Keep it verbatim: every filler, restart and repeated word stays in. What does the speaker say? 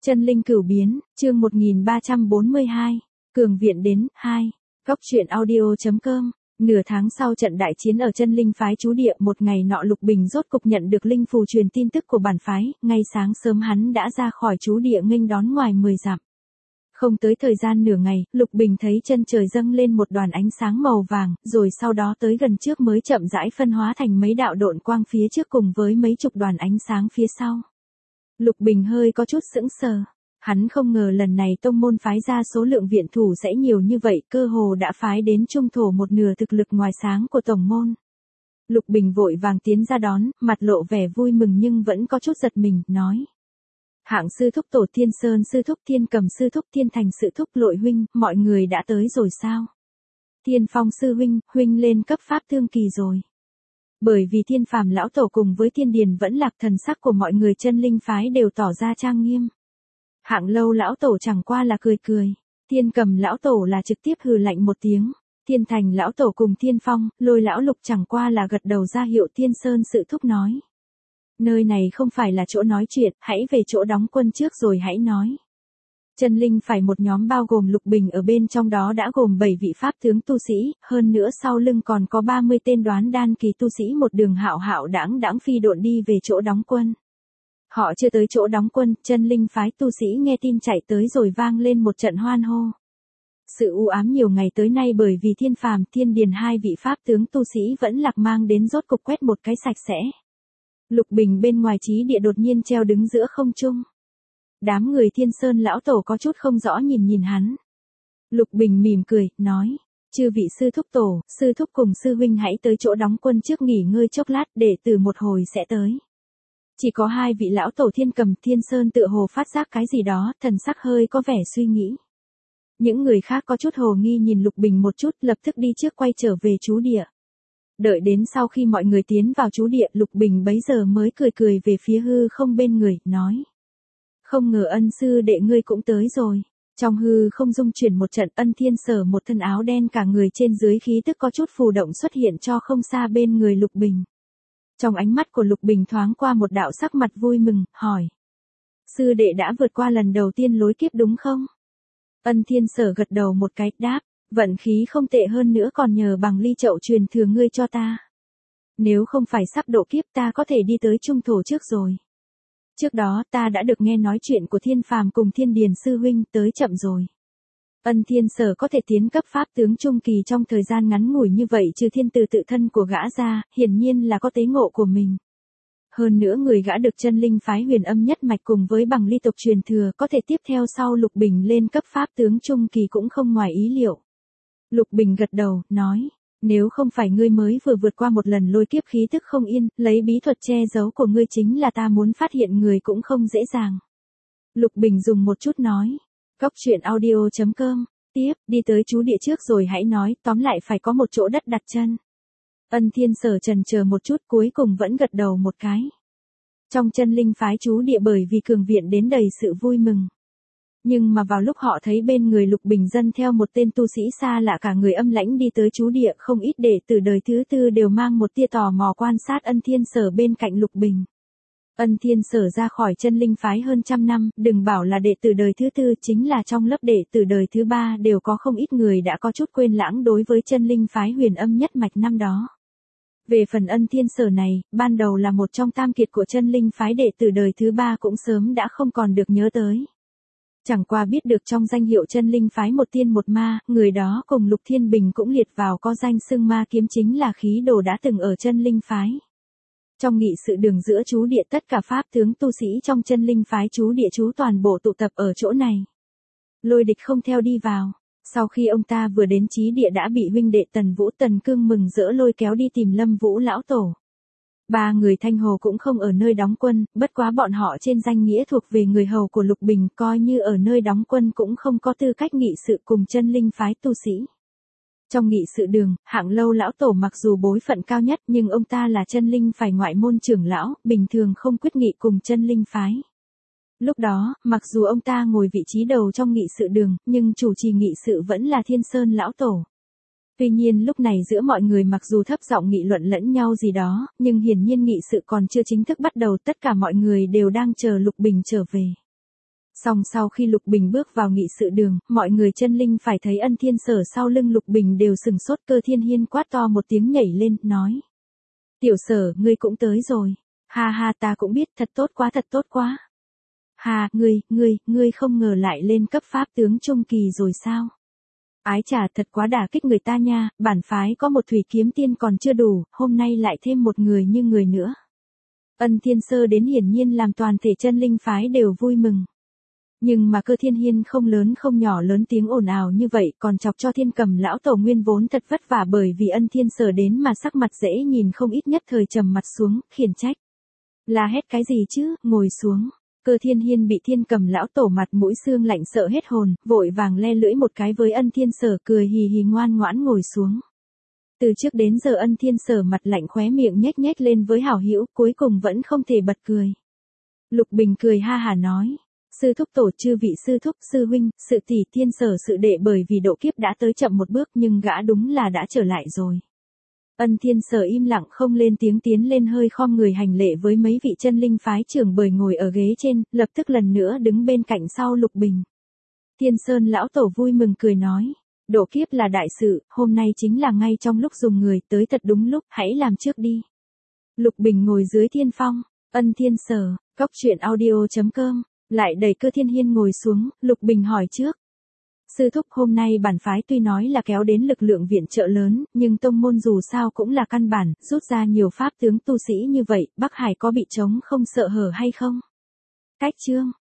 Chân linh cửu biến, chương một nghìn ba trăm bốn mươi hai, Cường viện đến, hai. Góc truyện audio chấm com. Nửa tháng sau trận đại chiến ở chân linh phái trú địa, một ngày nọ Lục Bình rốt cục nhận được linh phù truyền tin tức của bản phái, ngay sáng sớm hắn đã ra khỏi trú địa nghênh đón ngoài mười dặm. Không tới thời gian nửa ngày, Lục Bình thấy chân trời dâng lên một đoàn ánh sáng màu vàng, rồi sau đó tới gần trước mới chậm rãi phân hóa thành mấy đạo độn quang phía trước cùng với mấy chục đoàn ánh sáng phía sau. Lục Bình hơi có chút sững sờ. Hắn không ngờ lần này tông môn phái ra số lượng viện thủ sẽ nhiều như vậy, cơ hồ đã phái đến trung thổ một nửa thực lực ngoài sáng của tổng môn. Lục Bình vội vàng tiến ra đón, mặt lộ vẻ vui mừng nhưng vẫn có chút giật mình, nói. Hạng sư thúc tổ Thiên Sơn sư thúc Thiên Cầm sư thúc Thiên Thành sư thúc Lội huynh, mọi người đã tới rồi sao? Thiên Phong sư huynh, huynh lên cấp pháp thương kỳ rồi. Bởi vì Thiên Phàm lão tổ cùng với Thiên Điền vẫn lạc, thần sắc của mọi người chân linh phái đều tỏ ra trang nghiêm. Hạng Lâu lão tổ chẳng qua là cười cười, Thiên Cầm lão tổ là trực tiếp hừ lạnh một tiếng, Thiên Thành lão tổ cùng Thiên Phong, Lôi lão lục chẳng qua là gật đầu ra hiệu Thiên Sơn sự thúc nói. Nơi này không phải là chỗ nói chuyện, hãy về chỗ đóng quân trước rồi hãy nói. Chân linh phải một nhóm bao gồm Lục Bình ở bên trong đó đã gồm bảy vị pháp tướng tu sĩ, hơn nữa sau lưng còn có ba mươi tên đoán đan kỳ tu sĩ một đường hạo hạo đãng đãng phi độn đi về chỗ đóng quân. Họ chưa tới chỗ đóng quân, chân linh phái tu sĩ nghe tin chạy tới rồi vang lên một trận hoan hô. Sự u ám nhiều ngày tới nay bởi vì Thiên Phàm, Thiên Điền hai vị pháp tướng tu sĩ vẫn lạc mang đến rốt cục quét một cái sạch sẽ. Lục Bình bên ngoài trí địa đột nhiên treo đứng giữa không trung. Đám người Thiên Sơn lão tổ có chút không rõ nhìn nhìn hắn. Lục Bình mỉm cười, nói, chư vị sư thúc tổ, sư thúc cùng sư huynh hãy tới chỗ đóng quân trước nghỉ ngơi chốc lát, để từ một hồi sẽ tới. Chỉ có hai vị lão tổ Thiên Cầm, Thiên Sơn tựa hồ phát giác cái gì đó, thần sắc hơi có vẻ suy nghĩ. Những người khác có chút hồ nghi nhìn Lục Bình một chút, lập tức đi trước quay trở về trú địa. Đợi đến sau khi mọi người tiến vào trú địa, Lục Bình bấy giờ mới cười cười về phía hư không bên người, nói. Không ngờ ân sư đệ ngươi cũng tới rồi. Trong hư không dung chuyển một trận, Ân Thiên Sở một thân áo đen cả người trên dưới khí tức có chút phù động xuất hiện cho không xa bên người Lục Bình. Trong ánh mắt của Lục Bình thoáng qua một đạo sắc mặt vui mừng, hỏi. Sư đệ đã vượt qua lần đầu tiên lối kiếp đúng không? Ân Thiên Sở gật đầu một cái, đáp. Vận khí không tệ hơn nữa còn nhờ bằng ly chậu truyền thừa ngươi cho ta. Nếu không phải sắp độ kiếp ta có thể đi tới trung thổ trước rồi. Trước đó ta đã được nghe nói chuyện của Thiên Phàm cùng Thiên Điền sư huynh, tới chậm rồi. Ân Thiên Sở có thể tiến cấp pháp tướng trung kỳ trong thời gian ngắn ngủi như vậy trừ thiên từ tự thân của gã ra, hiển nhiên là có tế ngộ của mình. Hơn nữa người gã được chân linh phái Huyền Âm nhất mạch cùng với bằng ly tộc truyền thừa có thể tiếp theo sau Lục Bình lên cấp pháp tướng trung kỳ cũng không ngoài ý liệu. Lục Bình gật đầu, nói, nếu không phải ngươi mới vừa vượt qua một lần lôi kiếp khí tức không yên, lấy bí thuật che giấu của ngươi chính là ta muốn phát hiện người cũng không dễ dàng. Lục Bình dùng một chút nói, góc truyện audio chấm com, tiếp, đi tới trú địa trước rồi hãy nói, tóm lại phải có một chỗ đất đặt chân. Ân Thiên Sở trần chờ một chút cuối cùng vẫn gật đầu một cái. Trong chân linh phái trú địa bởi vì cường viện đến đầy sự vui mừng. Nhưng mà vào lúc họ thấy bên người Lục Bình dân theo một tên tu sĩ xa lạ cả người âm lãnh đi tới trú địa, không ít đệ tử đời thứ tư đều mang một tia tò mò quan sát Ân Thiên Sở bên cạnh Lục Bình. Ân Thiên Sở ra khỏi chân linh phái hơn trăm năm, đừng bảo là đệ tử đời thứ tư, chính là trong lớp đệ tử đời thứ ba đều có không ít người đã có chút quên lãng đối với chân linh phái Huyền Âm nhất mạch năm đó. Về phần Ân Thiên Sở này, ban đầu là một trong tam kiệt của chân linh phái đệ tử đời thứ ba cũng sớm đã không còn được nhớ tới. Chẳng qua biết được trong danh hiệu chân linh phái một tiên một ma, người đó cùng Lục Thiên Bình cũng liệt vào có danh xưng ma kiếm chính là khí đồ đã từng ở chân linh phái. Trong nghị sự đường giữa trú địa tất cả pháp tướng tu sĩ trong chân linh phái trú địa trú toàn bộ tụ tập ở chỗ này. Lôi Địch không theo đi vào. Sau khi ông ta vừa đến trí địa đã bị huynh đệ Tần Vũ Tần Cương mừng rỡ lôi kéo đi tìm Lâm Vũ lão tổ. Ba người Thanh Hồ cũng không ở nơi đóng quân, bất quá bọn họ trên danh nghĩa thuộc về người hầu của Lục Bình, coi như ở nơi đóng quân cũng không có tư cách nghị sự cùng chân linh phái tu sĩ. Trong nghị sự đường, Hạng Lâu lão tổ mặc dù bối phận cao nhất nhưng ông ta là chân linh phải ngoại môn trưởng lão, bình thường không quyết nghị cùng chân linh phái. Lúc đó, mặc dù ông ta ngồi vị trí đầu trong nghị sự đường, nhưng chủ trì nghị sự vẫn là Thiên Sơn lão tổ. Tuy nhiên lúc này giữa mọi người mặc dù thấp giọng nghị luận lẫn nhau gì đó, nhưng hiển nhiên nghị sự còn chưa chính thức bắt đầu, tất cả mọi người đều đang chờ Lục Bình trở về. Xong sau khi Lục Bình bước vào nghị sự đường, mọi người chân linh phải thấy Ân Thiên Sở sau lưng Lục Bình đều sừng sốt. Cơ Thiên Hiên quát to một tiếng nhảy lên, nói. Tiểu Sở, ngươi cũng tới rồi. Ha ha, ta cũng biết, thật tốt quá, thật tốt quá. Ha, ngươi, ngươi, ngươi không ngờ lại lên cấp pháp tướng trung kỳ rồi sao? Ái chà, thật quá đả kích người ta nha, bản phái có một thủy kiếm tiên còn chưa đủ, hôm nay lại thêm một người như người nữa. Ân Thiên Sơ đến hiển nhiên làm toàn thể chân linh phái đều vui mừng. Nhưng mà Cơ Thiên Hiên không lớn không nhỏ lớn tiếng ồn ào như vậy, còn chọc cho Thiên Cầm lão tổ nguyên vốn thật vất vả bởi vì Ân Thiên Sở đến mà sắc mặt dễ nhìn không ít nhất thời trầm mặt xuống, khiển trách. La hét cái gì chứ, ngồi xuống. Cơ Thiên Hiên bị Thiên Cầm lão tổ mặt mũi xương lạnh sợ hết hồn, vội vàng le lưỡi một cái với Ân Thiên Sở, cười hì hì ngoan ngoãn ngồi xuống. Từ trước đến giờ Ân Thiên Sở mặt lạnh khóe miệng nhếch nhếch lên với hảo hữu, cuối cùng vẫn không thể bật cười. Lục Bình cười ha hả nói. Sư thúc tổ, chư vị sư thúc, sư huynh, sự tỷ, Thiên Sở sự đệ, bởi vì độ kiếp đã tới chậm một bước nhưng gã đúng là đã trở lại rồi. Ân Thiên Sở im lặng không lên tiếng tiến lên hơi khom người hành lễ với mấy vị chân linh phái trưởng bời ngồi ở ghế trên, lập tức lần nữa đứng bên cạnh sau Lục Bình. Thiên Sơn lão tổ vui mừng cười nói. Độ kiếp là đại sự, hôm nay chính là ngay trong lúc dùng người, tới thật đúng lúc, hãy làm trước đi. Lục Bình ngồi dưới thiên phong, Ân Thiên Sở, cốc truyện audio chấm com, lại đẩy Cơ Thiên Hiên ngồi xuống, Lục Bình hỏi trước. Sư thúc, hôm nay bản phái tuy nói là kéo đến lực lượng viện trợ lớn, nhưng tông môn dù sao cũng là căn bản, rút ra nhiều pháp tướng tu sĩ như vậy, Bắc Hải có bị trống không sợ hở hay không? Cách chương.